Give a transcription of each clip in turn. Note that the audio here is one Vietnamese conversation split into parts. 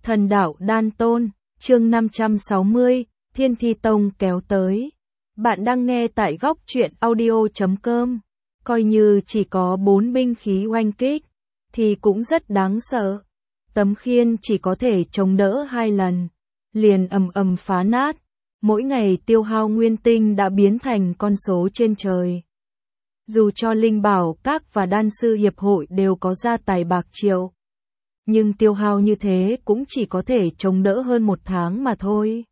Thần đạo đan tôn, chương 560, Thiên Thi Tông kéo tới. Bạn đang nghe tại góc truyện audio.com. Coi như chỉ có 4 binh khí oanh kích, thì cũng rất đáng sợ. Tấm khiên chỉ có thể chống đỡ 2 lần, liền ầm ầm phá nát. Mỗi ngày tiêu hao nguyên tinh đã biến thành con số trên trời. Dù cho Linh Bảo Các và Đan Sư Hiệp hội đều có gia tài bạc triệu, nhưng tiêu hao như thế cũng chỉ có thể chống đỡ hơn 1 tháng mà thôi.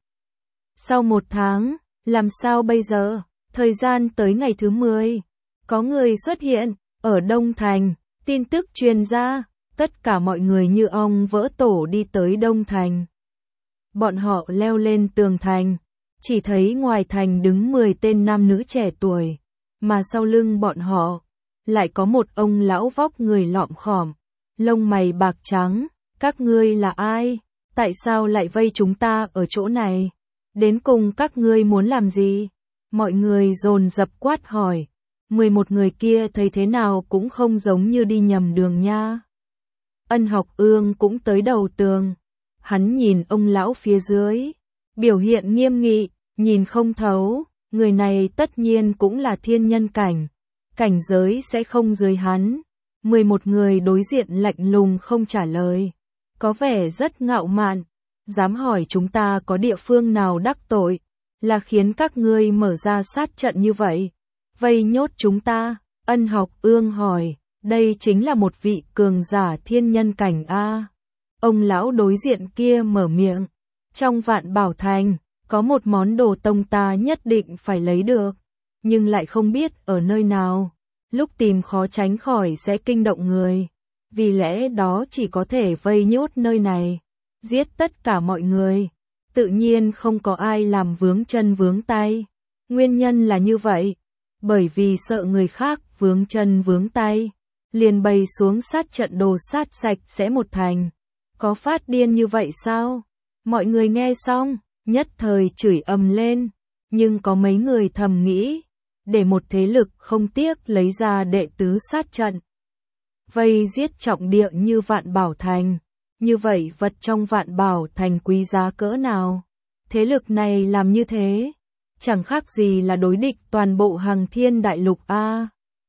Sau 1 tháng, làm sao bây giờ? Thời gian tới ngày thứ 10, có người xuất hiện, ở Đông Thành, tin tức truyền ra, tất cả mọi người như ong vỡ tổ đi tới Đông Thành. Bọn họ leo lên tường thành, chỉ thấy ngoài thành đứng 10 tên nam nữ trẻ tuổi, mà sau lưng bọn họ, lại có một ông lão vóc người lọm khòm, lông mày bạc trắng. Các ngươi là ai? Tại sao lại vây chúng ta ở chỗ này? Đến cùng các ngươi muốn làm gì? Mọi người dồn dập quát hỏi. 11 người kia thấy thế nào cũng không giống như đi nhầm đường nha. Ân Học Ương cũng tới đầu tường. Hắn nhìn ông lão phía dưới, biểu hiện nghiêm nghị, nhìn không thấu. Người này tất nhiên cũng là thiên nhân cảnh, cảnh giới sẽ không dưới hắn. 11 người đối diện lạnh lùng không trả lời, có vẻ rất ngạo mạn. Dám hỏi chúng ta có địa phương nào đắc tội, là khiến các ngươi mở ra sát trận như vậy, vây nhốt chúng ta? Ân Học Ương hỏi, đây chính là một vị cường giả thiên nhân cảnh a. Ông lão đối diện kia mở miệng, trong Vạn Bảo Thành, có một món đồ tông ta nhất định phải lấy được, nhưng lại không biết ở nơi nào. Lúc tìm khó tránh khỏi sẽ kinh động người, vì lẽ đó chỉ có thể vây nhốt nơi này, giết tất cả mọi người. Tự nhiên không có ai làm vướng chân vướng tay. Nguyên nhân là như vậy, bởi vì sợ người khác vướng chân vướng tay, liền bày xuống sát trận đồ sát sạch sẽ một thành. Có phát điên như vậy sao? Mọi người nghe xong, nhất thời chửi ầm lên, nhưng có mấy người thầm nghĩ, để một thế lực không tiếc lấy ra đệ tứ sát trận, vây giết trọng địa như Vạn Bảo Thành, như vậy vật trong Vạn Bảo Thành quý giá cỡ nào? Thế lực này làm như thế, chẳng khác gì là đối địch toàn bộ Hằng Thiên Đại Lục a.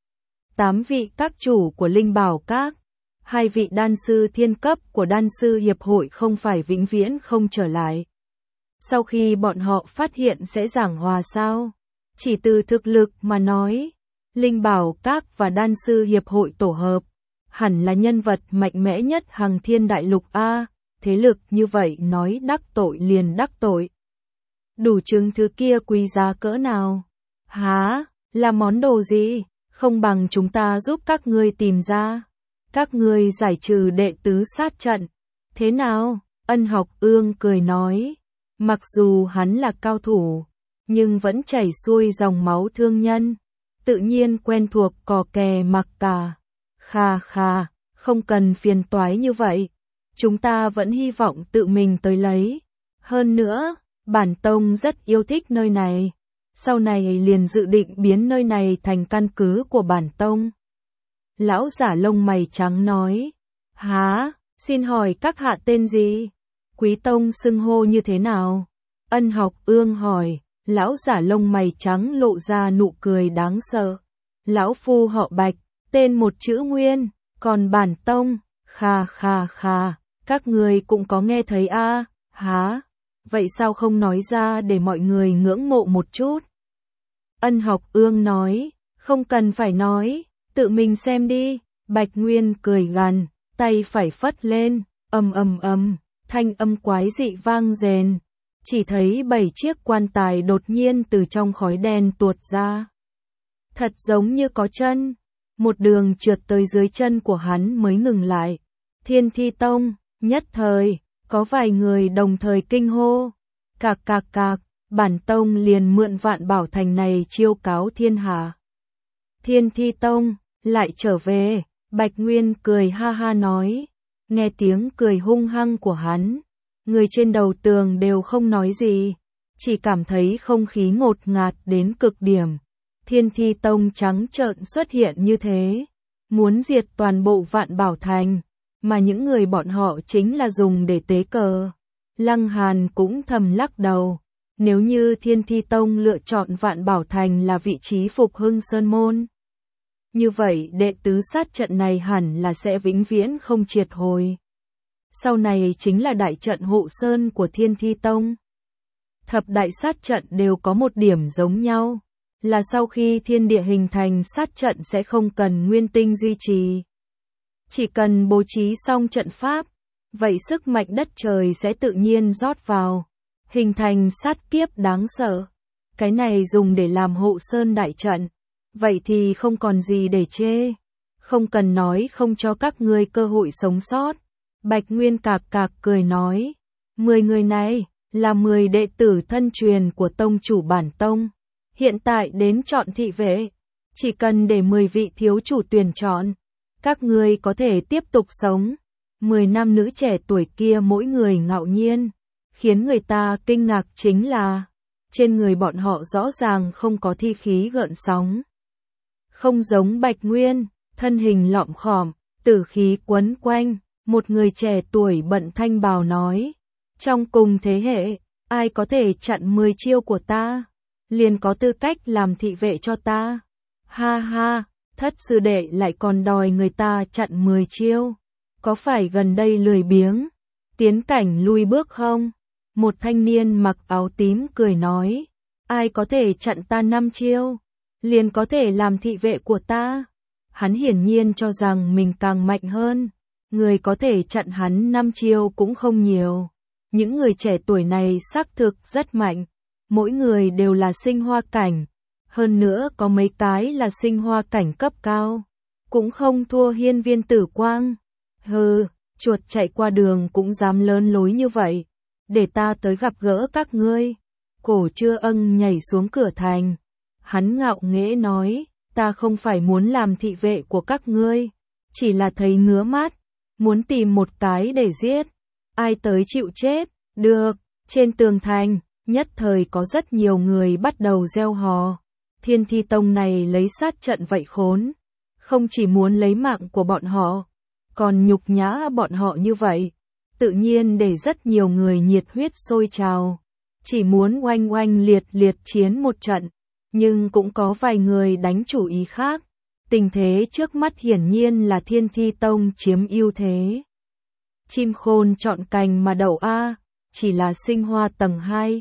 8 vị các chủ của Linh Bảo Các, 2 vị đan sư thiên cấp của Đan Sư Hiệp hội không phải vĩnh viễn không trở lại. Sau khi bọn họ phát hiện sẽ giảng hòa sao? Chỉ từ thực lực mà nói, Linh Bảo Các và Đan Sư Hiệp hội tổ hợp, hẳn là nhân vật mạnh mẽ nhất Hằng Thiên Đại Lục a. Thế lực như vậy nói đắc tội liền đắc tội. Đủ chứng thứ kia quý giá cỡ nào? Hả? Là món đồ gì? Không bằng chúng ta giúp các ngươi tìm ra. Các ngươi giải trừ đệ tứ sát trận. Thế nào? Ân Học Ương cười nói. Mặc dù hắn là cao thủ, nhưng vẫn chảy xuôi dòng máu thương nhân, tự nhiên quen thuộc cò kè mặc cả. Kha kha, không cần phiền toái như vậy, chúng ta vẫn hy vọng tự mình tới lấy. Hơn nữa, bản tông rất yêu thích nơi này, sau này liền dự định biến nơi này thành căn cứ của bản tông. Lão giả lông mày trắng nói, hả, xin hỏi các hạ tên gì? Quý tông xưng hô như thế nào? Ân Học Ương hỏi. Lão giả lông mày trắng lộ ra nụ cười đáng sợ. Lão phu họ Bạch, tên một chữ Nguyên, còn bản tông, kha kha kha, các người cũng có nghe thấy a? Hả? Vậy sao không nói ra để mọi người ngưỡng mộ một chút? Ân Học Ương nói, không cần phải nói, tự mình xem đi. Bạch Nguyên cười gằn, tay phải phất lên, ầm ầm ầm, thanh âm quái dị vang rền. Chỉ thấy 7 chiếc quan tài đột nhiên từ trong khói đen tuột ra. Thật giống như có chân. Một đường trượt tới dưới chân của hắn mới ngừng lại. Thiên Thi Tông, nhất thời, có vài người đồng thời kinh hô. Cạc cạc cạc, bản tông liền mượn Vạn Bảo Thành này chiêu cáo thiên hạ. Thiên Thi Tông, lại trở về, Bạch Nguyên cười ha ha nói. Nghe tiếng cười hung hăng của hắn, người trên đầu tường đều không nói gì, chỉ cảm thấy không khí ngột ngạt đến cực điểm. Thiên Thi Tông trắng trợn xuất hiện như thế, muốn diệt toàn bộ Vạn Bảo Thành, mà những người bọn họ chính là dùng để tế cờ. Lăng Hàn cũng thầm lắc đầu, nếu như Thiên Thi Tông lựa chọn Vạn Bảo Thành là vị trí phục hưng sơn môn, như vậy đệ tứ sát trận này hẳn là sẽ vĩnh viễn không triệt hồi. Sau này chính là đại trận hộ sơn của Thiên Thi Tông. Thập đại sát trận đều có một điểm giống nhau, là sau khi thiên địa hình thành sát trận sẽ không cần nguyên tinh duy trì. Chỉ cần bố trí xong trận pháp, vậy sức mạnh đất trời sẽ tự nhiên rót vào, hình thành sát kiếp đáng sợ. Cái này dùng để làm hộ sơn đại trận, vậy thì không còn gì để chê. Không cần nói không cho các ngươi cơ hội sống sót. Bạch Nguyên cạc cạc cười nói, 10 người này là 10 đệ tử thân truyền của tông chủ bản tông. Hiện tại đến chọn thị vệ, chỉ cần để 10 vị thiếu chủ tuyển chọn, các ngươi có thể tiếp tục sống. 10 nam nữ trẻ tuổi kia mỗi người ngạo nhiên, khiến người ta kinh ngạc chính là, trên người bọn họ rõ ràng không có thi khí gợn sóng. Không giống Bạch Nguyên, thân hình lọm khòm, tử khí quấn quanh, một người trẻ tuổi bận thanh bào nói, trong cùng thế hệ, ai có thể chặn 10 chiêu của ta, liền có tư cách làm thị vệ cho ta. Ha ha, Thất sư đệ lại còn đòi người ta chặn 10 chiêu, có phải gần đây lười biếng, tiến cảnh lui bước không? Một thanh niên mặc áo tím cười nói, ai có thể chặn ta 5 chiêu, liền có thể làm thị vệ của ta. Hắn hiển nhiên cho rằng mình càng mạnh hơn, người có thể chặn hắn 5 chiêu cũng không nhiều. Những người trẻ tuổi này xác thực rất mạnh, mỗi người đều là sinh hoa cảnh, hơn nữa có mấy cái là sinh hoa cảnh cấp cao, cũng không thua Hiên Viên Tử Quang. Hừ, chuột chạy qua đường cũng dám lớn lối như vậy, để ta tới gặp gỡ các ngươi. Cổ Trưa Ân nhảy xuống cửa thành, hắn ngạo nghễ nói, ta không phải muốn làm thị vệ của các ngươi, chỉ là thấy ngứa mắt, muốn tìm một cái để giết, ai tới chịu chết. Được. Trên tường thành, nhất thời có rất nhiều người bắt đầu reo hò. Thiên Thi Tông này lấy sát trận vậy khốn, không chỉ muốn lấy mạng của bọn họ, còn nhục nhã bọn họ như vậy, tự nhiên để rất nhiều người nhiệt huyết sôi trào, chỉ muốn oanh oanh liệt liệt chiến một trận, nhưng cũng có vài người đánh chủ ý khác. Tình thế trước mắt hiển nhiên là Thiên Thi Tông chiếm ưu thế. Chim khôn chọn cành mà đậu a, chỉ là sinh hoa tầng 2.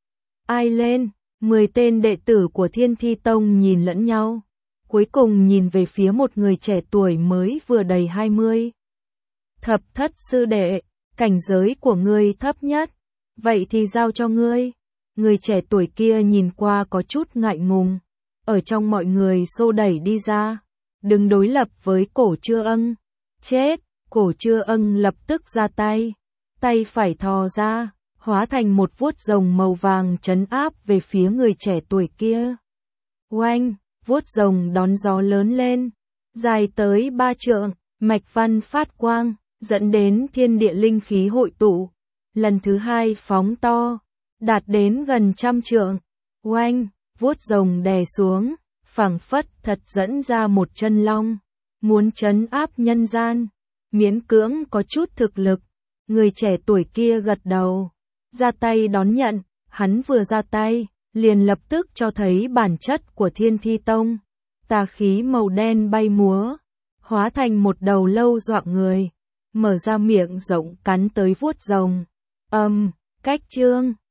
Ai lên? 10 tên đệ tử của Thiên Thi Tông nhìn lẫn nhau, cuối cùng nhìn về phía một người trẻ tuổi mới vừa đầy 20. Thập Thất sư đệ, cảnh giới của ngươi thấp nhất, vậy thì giao cho ngươi. Người trẻ tuổi kia nhìn qua có chút ngại ngùng, ở trong mọi người xô đẩy đi ra, đừng đối lập với Cổ Trưa Ân. Chết, Cổ Trưa Ân lập tức ra tay, tay phải thò ra, hóa thành một vuốt rồng màu vàng trấn áp về phía người trẻ tuổi kia. Oanh, vuốt rồng đón gió lớn lên, dài tới 3 trượng, mạch văn phát quang, dẫn đến thiên địa linh khí hội tụ. Lần thứ 2 phóng to, đạt đến gần 100 trượng. Oanh, vuốt rồng đè xuống, phảng phất thật dẫn ra một chân long, muốn trấn áp nhân gian, miễn cưỡng có chút thực lực. Người trẻ tuổi kia gật đầu, ra tay đón nhận, hắn vừa ra tay, liền lập tức cho thấy bản chất của Thiên Thi Tông. Tà khí màu đen bay múa, hóa thành một đầu lâu dọa người, mở ra miệng rộng cắn tới vuốt rồng. Cách chương